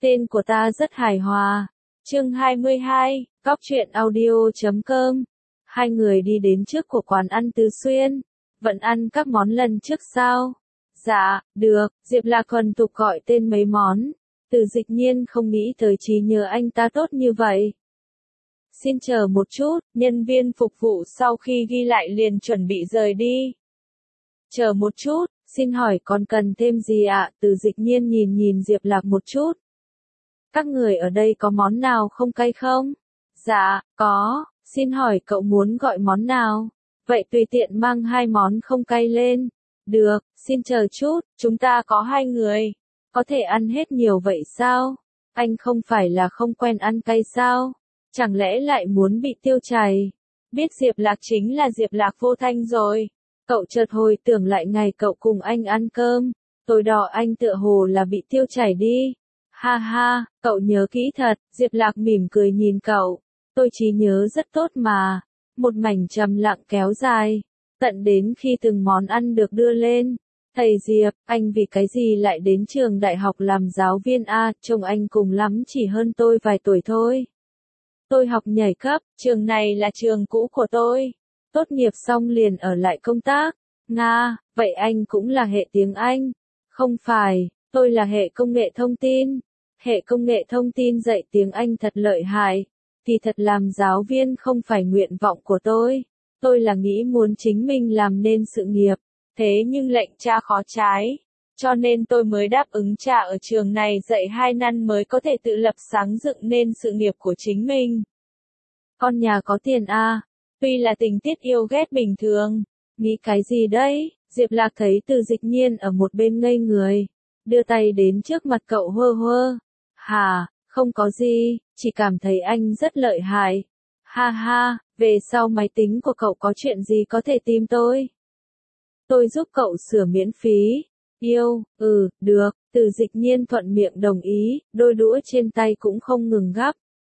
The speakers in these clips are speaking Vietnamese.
Tên của ta rất hài hòa. Chương 22, Góc truyện audio.com. Hai người đi đến trước của quán ăn Tứ Xuyên. Vẫn ăn các món lần trước sao? Dạ, được, Diệp Lạc thuần tục gọi tên mấy món. Từ Dịch Nhiên không nghĩ tới trí nhớ anh ta tốt như vậy. Xin chờ một chút, nhân viên phục vụ sau khi ghi lại liền chuẩn bị rời đi. Chờ một chút, xin hỏi còn cần thêm gì ạ? Từ Dịch Nhiên nhìn Diệp Lạc một chút. Các người ở đây có món nào không cay không? Dạ, có, xin hỏi cậu muốn gọi món nào? Vậy tùy tiện mang 2 món không cay lên. Được, xin chờ chút, chúng ta có 2 người. Có thể ăn hết nhiều vậy sao? Anh không phải là không quen ăn cay sao? Chẳng lẽ lại muốn bị tiêu chảy? Biết Diệp Lạc chính là Diệp Lạc Vô Thanh rồi. Cậu chợt hồi tưởng lại ngày cậu cùng anh ăn cơm. Tối đó anh tựa hồ là bị tiêu chảy đi. Ha ha, cậu nhớ kỹ thật, Diệp Lạc mỉm cười nhìn cậu. Tôi trí nhớ rất tốt mà. Một mảnh trầm lặng kéo dài. Tận đến khi từng món ăn được đưa lên. Thầy Diệp, anh vì cái gì lại đến trường đại học làm giáo viên a? Trông anh cùng lắm chỉ hơn tôi vài tuổi thôi. Tôi học nhảy cấp, trường này là trường cũ của tôi. Tốt nghiệp xong liền ở lại công tác. Nga, vậy anh cũng là hệ tiếng Anh? Không phải, tôi là hệ công nghệ thông tin. Hệ công nghệ thông tin dạy tiếng Anh thật lợi hại. Kỳ thật làm giáo viên không phải nguyện vọng của tôi. Tôi là nghĩ muốn chính mình làm nên sự nghiệp. Thế nhưng lệnh cha khó trái. Cho nên tôi mới đáp ứng cha ở trường này dạy 2 năm mới có thể tự lập sáng dựng nên sự nghiệp của chính mình. Con nhà có tiền a, tuy là tình tiết yêu ghét bình thường. Nghĩ cái gì đấy? Diệp Lạc thấy Từ Dịch Nhiên ở một bên ngây người. Đưa tay đến trước mặt cậu hơ hơ. Hà, không có gì, chỉ cảm thấy anh rất lợi hại. Ha ha, về sau máy tính của cậu có chuyện gì có thể tìm tôi. Tôi giúp cậu sửa miễn phí. Yêu, được, Từ Dịch Nhiên thuận miệng đồng ý, đôi đũa trên tay cũng không ngừng gắp.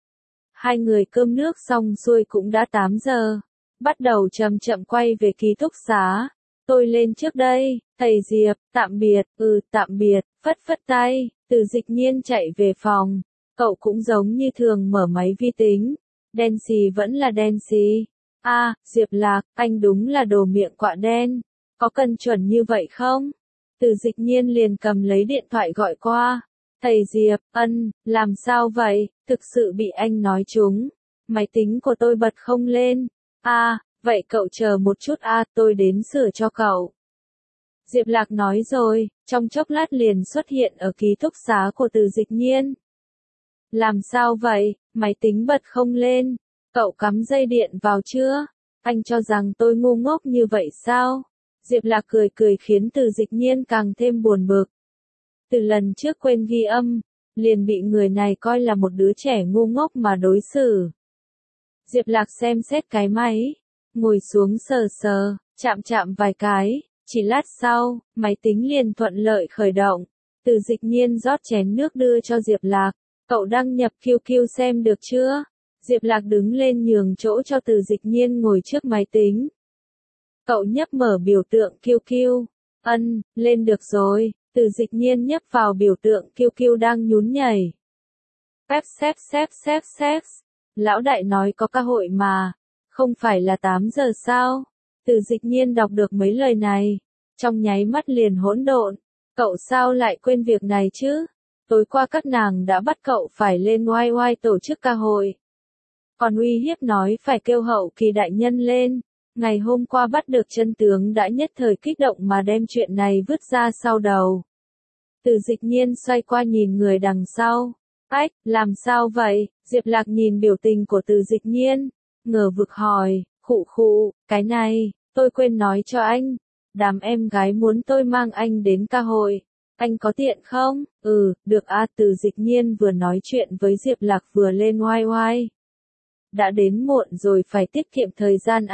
Hai người cơm nước xong xuôi cũng đã 8 giờ. Bắt đầu chậm chậm quay về ký túc xá. Tôi lên trước đây, thầy Diệp, tạm biệt, phất phất tay, Từ Dịch Nhiên chạy về phòng. Cậu cũng giống như thường mở máy vi tính. Đen xì vẫn là đen xì. Diệp Lạc, anh đúng là đồ miệng quạ đen. Có cần chuẩn như vậy không? Từ Dịch Nhiên liền cầm lấy điện thoại gọi qua. Thầy Diệp, làm sao vậy? Thực sự bị anh nói trúng. Máy tính của tôi bật không lên. Vậy cậu chờ một chút tôi đến sửa cho cậu. Diệp Lạc nói rồi, trong chốc lát liền xuất hiện ở ký túc xá của Từ Dịch Nhiên. Làm sao vậy? Máy tính bật không lên. Cậu cắm dây điện vào chưa? Anh cho rằng tôi ngu ngốc như vậy sao? Diệp Lạc cười khiến Từ Dịch Nhiên càng thêm buồn bực. Từ lần trước quên ghi âm, liền bị người này coi là một đứa trẻ ngu ngốc mà đối xử. Diệp Lạc xem xét cái máy, ngồi xuống sờ, chạm vài cái, chỉ lát sau, máy tính liền thuận lợi khởi động. Từ Dịch Nhiên rót chén nước đưa cho Diệp Lạc, cậu đăng nhập QQ xem được chưa? Diệp Lạc đứng lên nhường chỗ cho Từ Dịch Nhiên ngồi trước máy tính. Cậu nhấp mở biểu tượng QQ. Lên được rồi. Từ Dịch Nhiên nhấp vào biểu tượng QQ đang nhún nhảy. Xếp. Lão đại nói có cơ hội mà. Không phải là 8 giờ sao? Từ Dịch Nhiên đọc được mấy lời này. Trong nháy mắt liền hỗn độn. Cậu sao lại quên việc này chứ? Tối qua các nàng đã bắt cậu phải lên YY tổ chức ca hội. Còn uy hiếp nói phải kêu hậu kỳ đại nhân lên. Ngày hôm qua bắt được chân tướng đã nhất thời kích động mà đem chuyện này vứt ra sau đầu. Từ Dịch Nhiên xoay qua nhìn người đằng sau. Làm sao vậy? Diệp Lạc nhìn biểu tình của Từ Dịch Nhiên, ngờ vực hỏi, cái này, tôi quên nói cho anh. Đám em gái muốn tôi mang anh đến ca hội. Anh có tiện không? Được Từ Dịch Nhiên vừa nói chuyện với Diệp Lạc vừa lên YY. Đã đến muộn rồi phải tiết kiệm thời gian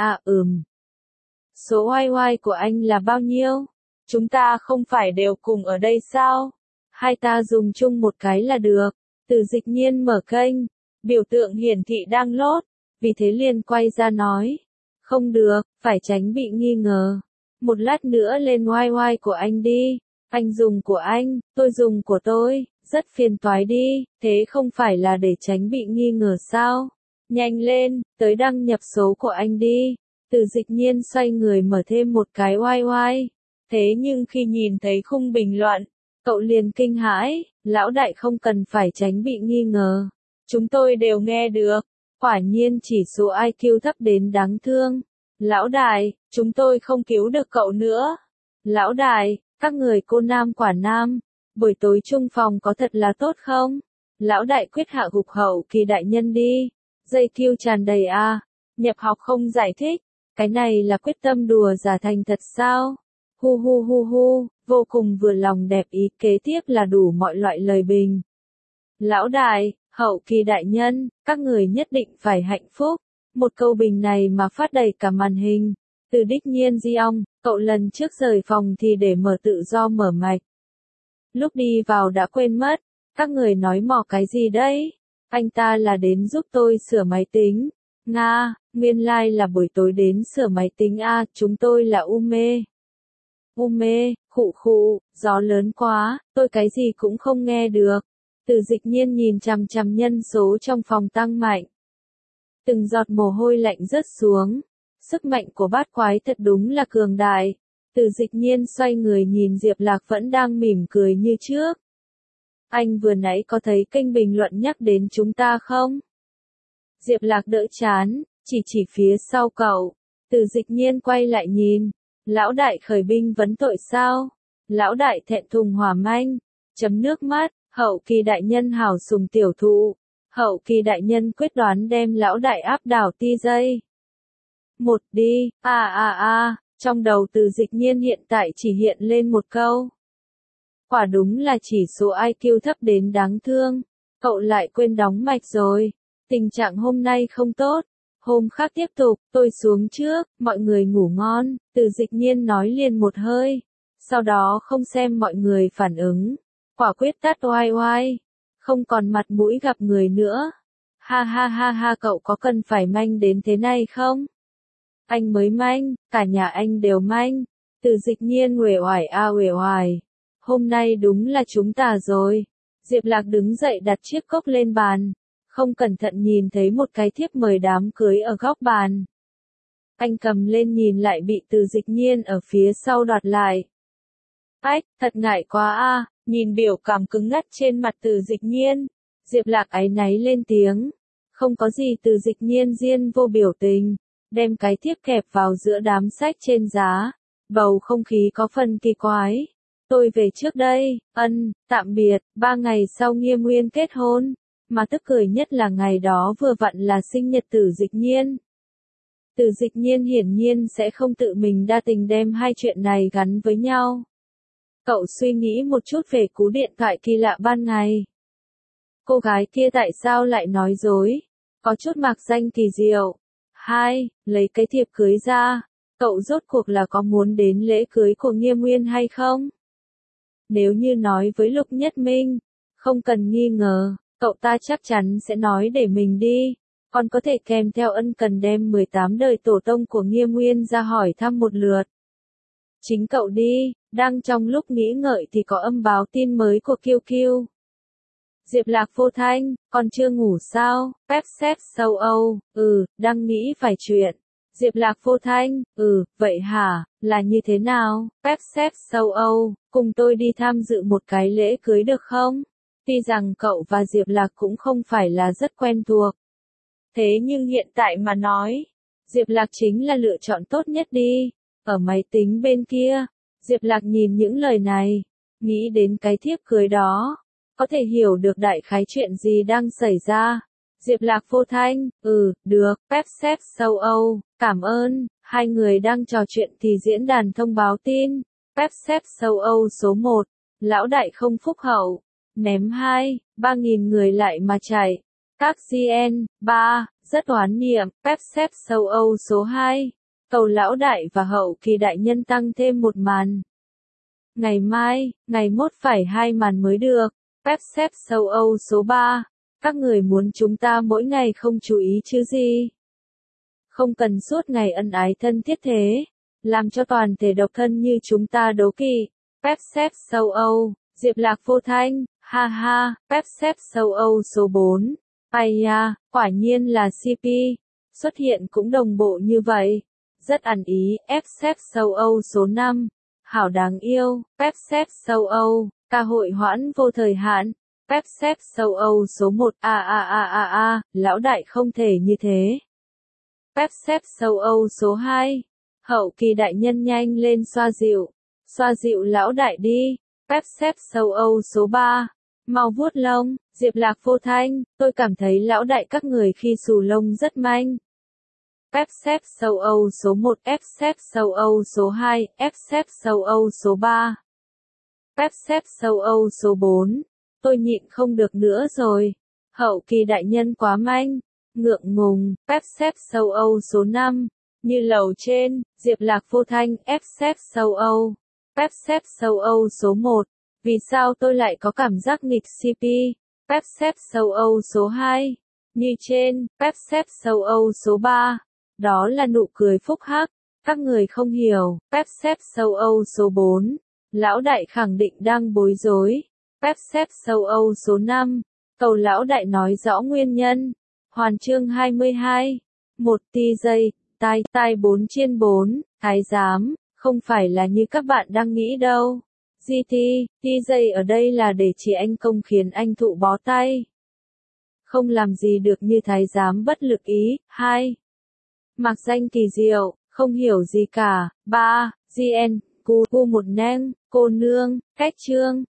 Số YY của anh là bao nhiêu? Chúng ta không phải đều cùng ở đây sao? Hai ta dùng chung một cái là được. Từ Dịch Nhiên mở kênh, biểu tượng hiển thị đang lốt, vì thế liền quay ra nói. Không được, phải tránh bị nghi ngờ. Một lát nữa lên YY của anh đi. Anh dùng của anh, tôi dùng của tôi. Rất phiền toái đi, thế không phải là để tránh bị nghi ngờ sao? Nhanh lên, tới đăng nhập số của anh đi. Từ Dịch Nhiên xoay người mở thêm một cái oai oai. Thế nhưng khi nhìn thấy khung bình luận, cậu liền kinh hãi, lão đại không cần phải tránh bị nghi ngờ. Chúng tôi đều nghe được, quả nhiên chỉ số IQ thấp đến đáng thương. Lão đại, chúng tôi không cứu được cậu nữa. Lão đại, các người cô nam quả nam, buổi tối chung phòng có thật là tốt không? Lão đại quyết hạ gục hậu kỳ đại nhân đi. Dây thiêu tràn đầy à, nhập học không giải thích, cái này là quyết tâm đùa giả thành thật sao? Hu hu hu hu, vô cùng vừa lòng đẹp ý, kế tiếp là đủ mọi loại lời bình. Lão đại, hậu kỳ đại nhân, các người nhất định phải hạnh phúc. Một câu bình này mà phát đầy cả màn hình. Từ đích nhiên Diong, cậu lần trước rời phòng thì để mở tự do mở mạch. Lúc đi vào đã quên mất, các người nói mò cái gì đấy? Anh ta là đến giúp tôi sửa máy tính. Nga, nguyên lai là buổi tối đến sửa máy tính a, chúng tôi là Ume. Ume, khụ khụ, gió lớn quá, tôi cái gì cũng không nghe được. Từ Dịch Nhiên nhìn chằm chằm nhân số trong phòng tăng mạnh. Từng giọt mồ hôi lạnh rớt xuống. Sức mạnh của bát quái thật đúng là cường đại. Từ Dịch Nhiên xoay người nhìn Diệp Lạc vẫn đang mỉm cười như trước. Anh vừa nãy có thấy kênh bình luận nhắc đến chúng ta không? Diệp Lạc đỡ chán, chỉ phía sau cậu. Từ Dịch Nhiên quay lại nhìn. Lão đại khởi binh vấn tội sao? Lão đại thẹn thùng hỏa manh. Chấm nước mắt, hậu kỳ đại nhân hảo sùng tiểu thụ. Hậu kỳ đại nhân quyết đoán đem lão đại áp đảo ti dây. Một đi, trong đầu Từ Dịch Nhiên hiện tại chỉ hiện lên một câu. Quả đúng là chỉ số IQ thấp đến đáng thương. Cậu lại quên đóng mạch rồi. Tình trạng hôm nay không tốt. Hôm khác tiếp tục, tôi xuống trước, mọi người ngủ ngon. Từ Dịch Nhiên nói liền một hơi. Sau đó không xem mọi người phản ứng. Quả quyết tắt oai oai. Không còn mặt mũi gặp người nữa. Ha ha ha ha, cậu có cần phải manh đến thế này không? Anh mới manh, cả nhà anh đều manh. Từ Dịch Nhiên uể oải uể oải. Hôm nay đúng là chúng ta rồi. Diệp Lạc đứng dậy đặt chiếc cốc lên bàn. Không cẩn thận nhìn thấy một cái thiếp mời đám cưới ở góc bàn. Anh cầm lên nhìn lại bị Từ Dịch Nhiên ở phía sau đoạt lại. Ách, thật ngại quá a, nhìn biểu cảm cứng ngắt trên mặt Từ Dịch Nhiên. Diệp Lạc áy náy lên tiếng. Không có gì. Từ Dịch Nhiên diên vô biểu tình. Đem cái thiếp kẹp vào giữa đám sách trên giá. Bầu không khí có phần kỳ quái. Tôi về trước đây, tạm biệt, 3 ngày sau Nghiêm Nguyên kết hôn. Mà tức cười nhất là ngày đó vừa vặn là sinh nhật Từ Dịch Nhiên. Từ Dịch Nhiên hiển nhiên sẽ không tự mình đa tình đem hai chuyện này gắn với nhau. Cậu suy nghĩ một chút về cú điện thoại kỳ lạ ban ngày. Cô gái kia tại sao lại nói dối? Có chút mạc danh kỳ diệu. 2. Lấy cái thiệp cưới ra. Cậu rốt cuộc là có muốn đến lễ cưới của Nghiêm Nguyên hay không? Nếu như nói với Lục Nhất Minh, không cần nghi ngờ, cậu ta chắc chắn sẽ nói để mình đi. Còn có thể kèm theo ân cần đem 18 đời tổ tông của Nghiêm Nguyên ra hỏi thăm một lượt. Chính cậu đi, đang trong lúc nghĩ ngợi thì có âm báo tin mới của Kiêu Kiêu. Diệp Lạc vô thanh, còn chưa ngủ sao? Pep xếp sâu Âu, đang nghĩ vài chuyện. Diệp Lạc vô thanh, vậy hả, là như thế nào? Pep xếp sâu Âu, cùng tôi đi tham dự một cái lễ cưới được không? Tuy rằng cậu và Diệp Lạc cũng không phải là rất quen thuộc. Thế nhưng hiện tại mà nói, Diệp Lạc chính là lựa chọn tốt nhất đi. Ở máy tính bên kia, Diệp Lạc nhìn những lời này, nghĩ đến cái thiếp cưới đó. Có thể hiểu được đại khái chuyện gì đang xảy ra. Diệp Lạc vô thanh, được, Pep xếp sâu Âu, cảm ơn. Hai người đang trò chuyện thì diễn đàn thông báo tin. Pep xếp sâu Âu số 1, lão đại không phúc hậu, ném 3.000 người lại mà chạy. Các GN, 3, rất oán niệm. Pep xếp sâu Âu số 2, cầu lão đại và hậu kỳ đại nhân tăng thêm một màn. Ngày mai, ngày mốt phải 2 màn mới được. Pep xếp sâu Âu số 3, các người muốn chúng ta mỗi ngày không chú ý chứ gì? Không cần suốt ngày ân ái thân thiết thế, làm cho toàn thể độc thân như chúng ta đố kỵ. Pep xếp sâu Âu, Diệp Lạc vô thanh, Ha ha, Pepsep châu Âu số 4. Aya, quả nhiên là CP. Xuất hiện cũng đồng bộ như vậy. Rất ăn ý, Pepsep châu Âu số 5. Hảo đáng yêu, Pepsep châu Âu, ca hội hoãn vô thời hạn. Pepsep châu Âu số 1. Lão đại không thể như thế. Pepsep châu Âu số 2. Hậu kỳ đại nhân nhanh lên xoa dịu lão đại đi. Pepsep châu Âu số 3. Mau vuốt lông, Diệp Lạc Vô Thanh, tôi cảm thấy lão đại các người khi xù lông rất manh. Pepsep châu Âu số 1. Pepsep châu Âu số 2. Pepsep châu Âu số 3. Pepsep châu Âu số 4. Tôi nhịn không được nữa rồi. Hậu kỳ đại nhân quá manh. Ngượng ngùng, Pepsep châu Âu số 5. Như lầu trên, Diệp Lạc Vô Thanh, Pepsep châu Âu. Pepsep châu Âu số 1. Vì sao tôi lại có cảm giác nghịch CP? Pepsep châu Âu số 2. Như trên, Pepsep châu Âu số 3. Đó là nụ cười phúc hắc. Các người không hiểu, Pepsep châu Âu số 4. Lão đại khẳng định đang bối rối. Pepsep châu Âu số 5. Cầu lão đại nói rõ nguyên nhân. Hoàn chương 22. 1 TJ, tai 4/4, thái giám, không phải là như các bạn đang nghĩ đâu. GT, TJ ở đây là để chỉ anh công khiến anh thụ bó tay. Không làm gì được như thái giám bất lực ý. 2. Mặc danh kỳ diệu, không hiểu gì cả. 3. GN, cu một neng, cô nương, cách chương,